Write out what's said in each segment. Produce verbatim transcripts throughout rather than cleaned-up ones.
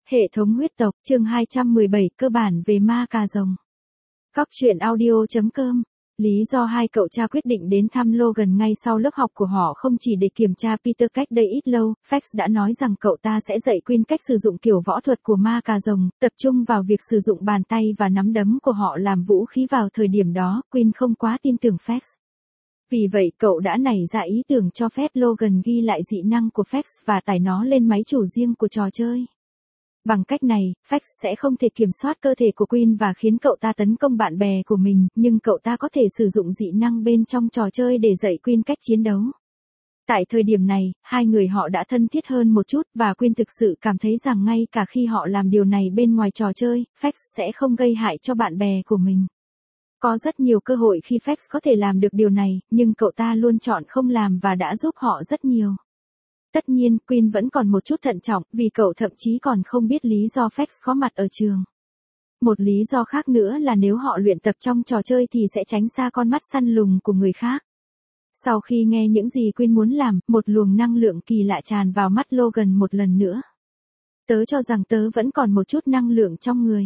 Hệ thống huyết tộc, chương hai trăm mười bảy, cơ bản về ma cà rồng. Cóc truyện audio chấm com. Lý do hai cậu cha quyết định đến thăm Logan ngay sau lớp học của họ không chỉ để kiểm tra Peter cách đây ít lâu, Fax đã nói rằng cậu ta sẽ dạy Quinn cách sử dụng kiểu võ thuật của ma cà rồng, tập trung vào việc sử dụng bàn tay và nắm đấm của họ làm vũ khí vào thời điểm đó, Quinn không quá tin tưởng Fax. Vì vậy cậu đã nảy ra ý tưởng cho phép Logan ghi lại dị năng của Fax và tải nó lên máy chủ riêng của trò chơi. Bằng cách này, Fax sẽ không thể kiểm soát cơ thể của Quinn và khiến cậu ta tấn công bạn bè của mình, nhưng cậu ta có thể sử dụng dị năng bên trong trò chơi để dạy Quinn cách chiến đấu. Tại thời điểm này, hai người họ đã thân thiết hơn một chút và Quinn thực sự cảm thấy rằng ngay cả khi họ làm điều này bên ngoài trò chơi, Fax sẽ không gây hại cho bạn bè của mình. Có rất nhiều cơ hội khi Fax có thể làm được điều này, nhưng cậu ta luôn chọn không làm và đã giúp họ rất nhiều. Tất nhiên, Quinn vẫn còn một chút thận trọng, vì cậu thậm chí còn không biết lý do Fax có mặt ở trường. Một lý do khác nữa là nếu họ luyện tập trong trò chơi thì sẽ tránh xa con mắt săn lùng của người khác. Sau khi nghe những gì Quinn muốn làm, một luồng năng lượng kỳ lạ tràn vào mắt Logan một lần nữa. Tớ cho rằng tớ vẫn còn một chút năng lượng trong người.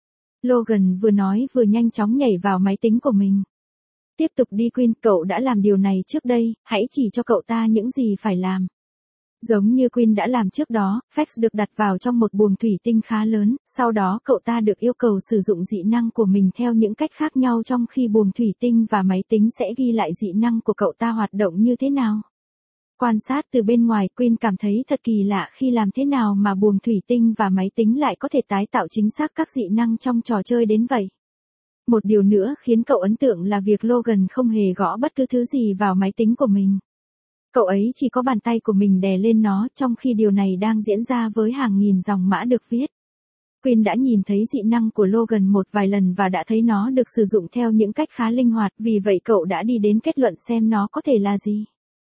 Logan vừa nói vừa nhanh chóng nhảy vào máy tính của mình. Tiếp tục đi Quinn, cậu đã làm điều này trước đây, hãy chỉ cho cậu ta những gì phải làm. Giống như Quinn đã làm trước đó, Fax được đặt vào trong một buồng thủy tinh khá lớn, sau đó cậu ta được yêu cầu sử dụng dị năng của mình theo những cách khác nhau trong khi buồng thủy tinh và máy tính sẽ ghi lại dị năng của cậu ta hoạt động như thế nào. Quan sát từ bên ngoài, Quinn cảm thấy thật kỳ lạ khi làm thế nào mà buồng thủy tinh và máy tính lại có thể tái tạo chính xác các dị năng trong trò chơi đến vậy. Một điều nữa khiến cậu ấn tượng là việc Logan không hề gõ bất cứ thứ gì vào máy tính của mình. Cậu ấy chỉ có bàn tay của mình đè lên nó, trong khi điều này đang diễn ra với hàng nghìn dòng mã được viết. Quinn đã nhìn thấy dị năng của Logan một vài lần và đã thấy nó được sử dụng theo những cách khá linh hoạt, vì vậy cậu đã đi đến kết luận xem nó có thể là gì.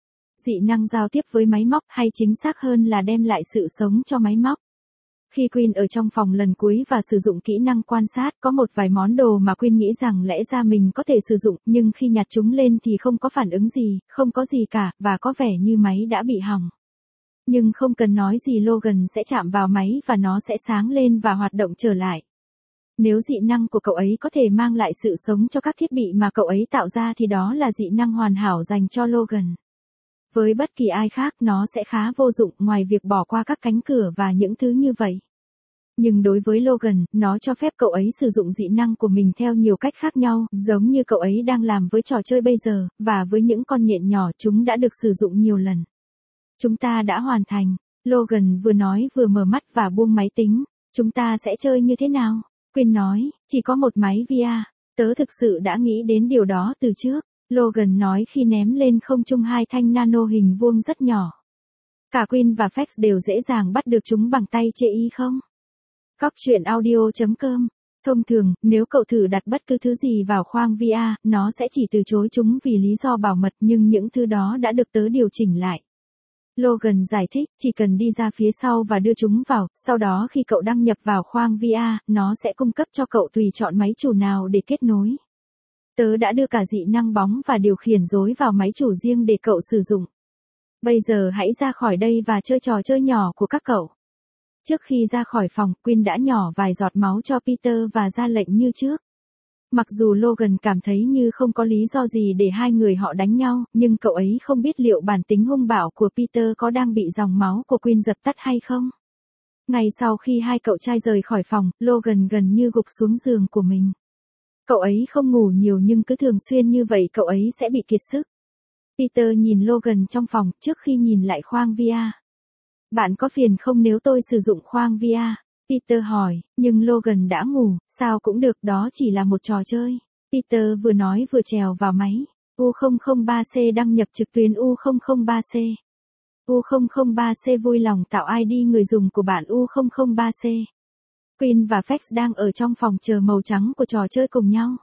Dị năng giao tiếp với máy móc, hay chính xác hơn là đem lại sự sống cho máy móc. Khi Quinn ở trong phòng lần cuối và sử dụng kỹ năng quan sát, có một vài món đồ mà Quinn nghĩ rằng lẽ ra mình có thể sử dụng, nhưng khi nhặt chúng lên thì không có phản ứng gì, không có gì cả, và có vẻ như máy đã bị hỏng. Nhưng không cần nói gì, Logan sẽ chạm vào máy và nó sẽ sáng lên và hoạt động trở lại. Nếu dị năng của cậu ấy có thể mang lại sự sống cho các thiết bị mà cậu ấy tạo ra thì đó là dị năng hoàn hảo dành cho Logan. Với bất kỳ ai khác nó sẽ khá vô dụng ngoài việc bỏ qua các cánh cửa và những thứ như vậy. Nhưng đối với Logan, nó cho phép cậu ấy sử dụng dị năng của mình theo nhiều cách khác nhau, giống như cậu ấy đang làm với trò chơi bây giờ, và với những con nhện nhỏ chúng đã được sử dụng nhiều lần. Chúng ta đã hoàn thành, Logan vừa nói vừa mở mắt và buông máy tính. Chúng ta sẽ chơi như thế nào? Quinn nói, chỉ có một máy vê rờ, tớ thực sự đã nghĩ đến điều đó từ trước. Logan nói khi ném lên không trung hai thanh nano hình vuông rất nhỏ. Cả Quinn và Fax đều dễ dàng bắt được chúng bằng tay chê y không? Cóc truyện audio chấm com. Thông thường, nếu cậu thử đặt bất cứ thứ gì vào khoang vê rờ, nó sẽ chỉ từ chối chúng vì lý do bảo mật, nhưng những thứ đó đã được tớ điều chỉnh lại. Logan giải thích, chỉ cần đi ra phía sau và đưa chúng vào, sau đó khi cậu đăng nhập vào khoang vê rờ, nó sẽ cung cấp cho cậu tùy chọn máy chủ nào để kết nối. Tớ đã đưa cả dị năng bóng và điều khiển rối vào máy chủ riêng để cậu sử dụng. Bây giờ hãy ra khỏi đây và chơi trò chơi nhỏ của các cậu. Trước khi ra khỏi phòng, Quinn đã nhỏ vài giọt máu cho Peter và ra lệnh như trước. Mặc dù Logan cảm thấy như không có lý do gì để hai người họ đánh nhau, nhưng cậu ấy không biết liệu bản tính hung bạo của Peter có đang bị dòng máu của Quinn dập tắt hay không. Ngay sau khi hai cậu trai rời khỏi phòng, Logan gần như gục xuống giường của mình. Cậu ấy không ngủ nhiều nhưng cứ thường xuyên như vậy cậu ấy sẽ bị kiệt sức. Peter nhìn Logan trong phòng trước khi nhìn lại khoang vê rờ. Bạn có phiền không nếu tôi sử dụng khoang vê rờ? Peter hỏi, nhưng Logan đã ngủ, sao cũng được, đó chỉ là một trò chơi. Peter vừa nói vừa trèo vào máy. U không không ba C đăng nhập trực tuyến U không không ba C. U không không ba C vui lòng tạo i đê người dùng của bạn U không không ba C. Quinn và Fax đang ở trong phòng chờ màu trắng của trò chơi cùng nhau.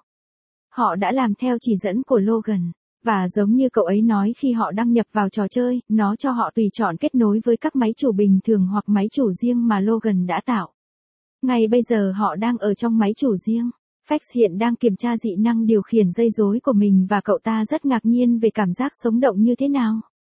Họ đã làm theo chỉ dẫn của Logan, và giống như cậu ấy nói khi họ đăng nhập vào trò chơi, nó cho họ tùy chọn kết nối với các máy chủ bình thường hoặc máy chủ riêng mà Logan đã tạo. Ngay bây giờ họ đang ở trong máy chủ riêng. Fax hiện đang kiểm tra dị năng điều khiển dây rối của mình và cậu ta rất ngạc nhiên về cảm giác sống động như thế nào.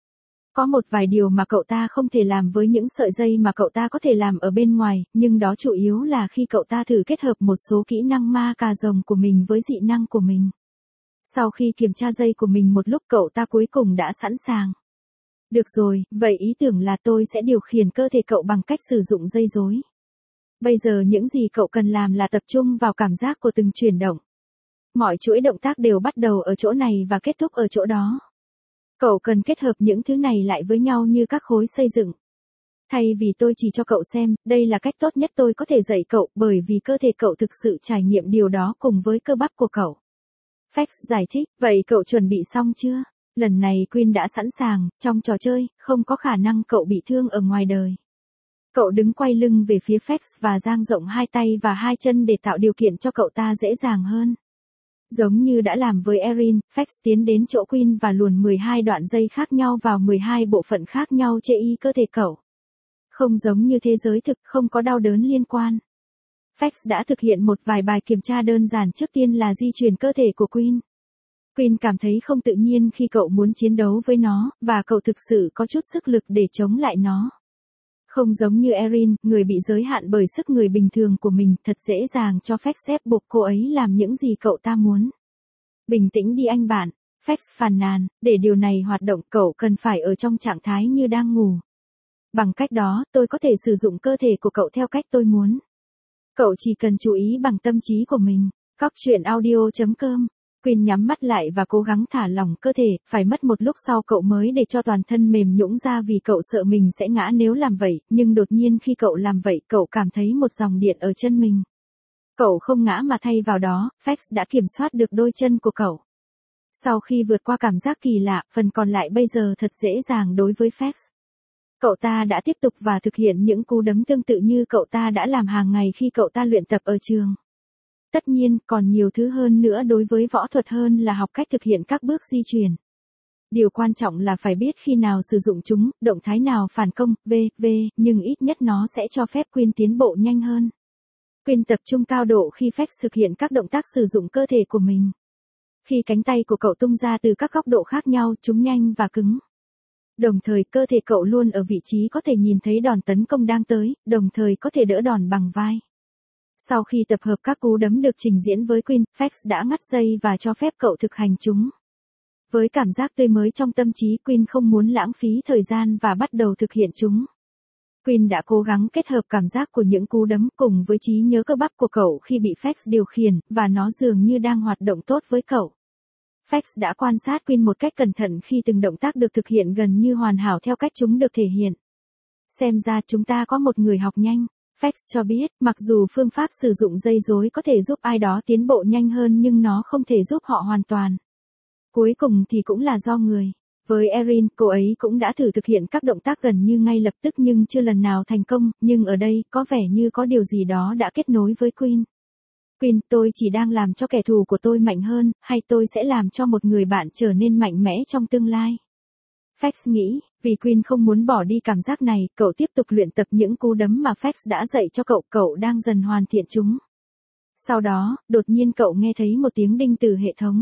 Có một vài điều mà cậu ta không thể làm với những sợi dây mà cậu ta có thể làm ở bên ngoài, nhưng đó chủ yếu là khi cậu ta thử kết hợp một số kỹ năng ma cà rồng của mình với dị năng của mình. Sau khi kiểm tra dây của mình một lúc, cậu ta cuối cùng đã sẵn sàng. Được rồi, vậy ý tưởng là tôi sẽ điều khiển cơ thể cậu bằng cách sử dụng dây rối. Bây giờ những gì cậu cần làm là tập trung vào cảm giác của từng chuyển động. Mọi chuỗi động tác đều bắt đầu ở chỗ này và kết thúc ở chỗ đó. Cậu cần kết hợp những thứ này lại với nhau như các khối xây dựng. Thay vì tôi chỉ cho cậu xem, đây là cách tốt nhất tôi có thể dạy cậu, bởi vì cơ thể cậu thực sự trải nghiệm điều đó cùng với cơ bắp của cậu. Fax giải thích, vậy cậu chuẩn bị xong chưa? Lần này Queen đã sẵn sàng, trong trò chơi, không có khả năng cậu bị thương ở ngoài đời. Cậu đứng quay lưng về phía Fax và dang rộng hai tay và hai chân để tạo điều kiện cho cậu ta dễ dàng hơn. Giống như đã làm với Erin, Fax tiến đến chỗ Queen và luồn mười hai đoạn dây khác nhau vào mười hai bộ phận khác nhau trên y cơ thể cậu. Không giống như thế giới thực, không có đau đớn liên quan. Fax đã thực hiện một vài bài kiểm tra đơn giản, trước tiên là di chuyển cơ thể của Queen. Queen cảm thấy không tự nhiên khi cậu muốn chiến đấu với nó, và cậu thực sự có chút sức lực để chống lại nó. Không giống như Erin, người bị giới hạn bởi sức người bình thường của mình, thật dễ dàng cho Fax ép buộc cô ấy làm những gì cậu ta muốn. Bình tĩnh đi anh bạn, Fax phàn nàn, để điều này hoạt động cậu cần phải ở trong trạng thái như đang ngủ. Bằng cách đó, tôi có thể sử dụng cơ thể của cậu theo cách tôi muốn. Cậu chỉ cần chú ý bằng tâm trí của mình. Cóc truyện audio chấm com. Queen nhắm mắt lại và cố gắng thả lỏng cơ thể, phải mất một lúc sau cậu mới để cho toàn thân mềm nhũn ra vì cậu sợ mình sẽ ngã nếu làm vậy, nhưng đột nhiên khi cậu làm vậy, cậu cảm thấy một dòng điện ở chân mình. Cậu không ngã mà thay vào đó, Fax đã kiểm soát được đôi chân của cậu. Sau khi vượt qua cảm giác kỳ lạ, phần còn lại bây giờ thật dễ dàng đối với Fax. Cậu ta đã tiếp tục và thực hiện những cú đấm tương tự như cậu ta đã làm hàng ngày khi cậu ta luyện tập ở trường. Tất nhiên, còn nhiều thứ hơn nữa đối với võ thuật hơn là học cách thực hiện các bước di chuyển. Điều quan trọng là phải biết khi nào sử dụng chúng, động thái nào phản công, vân vân, nhưng ít nhất nó sẽ cho phép Queen tiến bộ nhanh hơn. Queen tập trung cao độ khi Fax thực hiện các động tác sử dụng cơ thể của mình. Khi cánh tay của cậu tung ra từ các góc độ khác nhau, chúng nhanh và cứng. Đồng thời cơ thể cậu luôn ở vị trí có thể nhìn thấy đòn tấn công đang tới, đồng thời có thể đỡ đòn bằng vai. Sau khi tập hợp các cú đấm được trình diễn với Queen, Fax đã ngắt dây và cho phép cậu thực hành chúng. Với cảm giác tươi mới trong tâm trí, Queen không muốn lãng phí thời gian và bắt đầu thực hiện chúng. Queen đã cố gắng kết hợp cảm giác của những cú đấm cùng với trí nhớ cơ bắp của cậu khi bị Fax điều khiển, và nó dường như đang hoạt động tốt với cậu. Fax đã quan sát Queen một cách cẩn thận khi từng động tác được thực hiện gần như hoàn hảo theo cách chúng được thể hiện. Xem ra chúng ta có một người học nhanh. Fax cho biết, mặc dù phương pháp sử dụng dây rối có thể giúp ai đó tiến bộ nhanh hơn nhưng nó không thể giúp họ hoàn toàn. Cuối cùng thì cũng là do người. Với Erin, cô ấy cũng đã thử thực hiện các động tác gần như ngay lập tức nhưng chưa lần nào thành công, nhưng ở đây, có vẻ như có điều gì đó đã kết nối với Queen. Queen, tôi chỉ đang làm cho kẻ thù của tôi mạnh hơn, hay tôi sẽ làm cho một người bạn trở nên mạnh mẽ trong tương lai? Fax nghĩ, vì Queen không muốn bỏ đi cảm giác này, cậu tiếp tục luyện tập những cú đấm mà Fax đã dạy cho cậu, cậu đang dần hoàn thiện chúng. Sau đó, đột nhiên cậu nghe thấy một tiếng đinh từ hệ thống.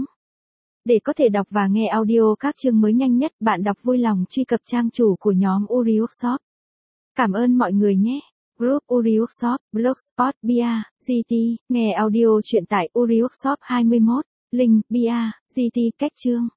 Để có thể đọc và nghe audio các chương mới nhanh nhất, bạn đọc vui lòng truy cập trang chủ của nhóm Uri Workshop. Cảm ơn mọi người nhé. Group Uri Workshop, Blogspot, bia, giê tê, nghe audio truyện tại Uri Workshop hai mươi mốt, link, bia, giê tê, cách chương.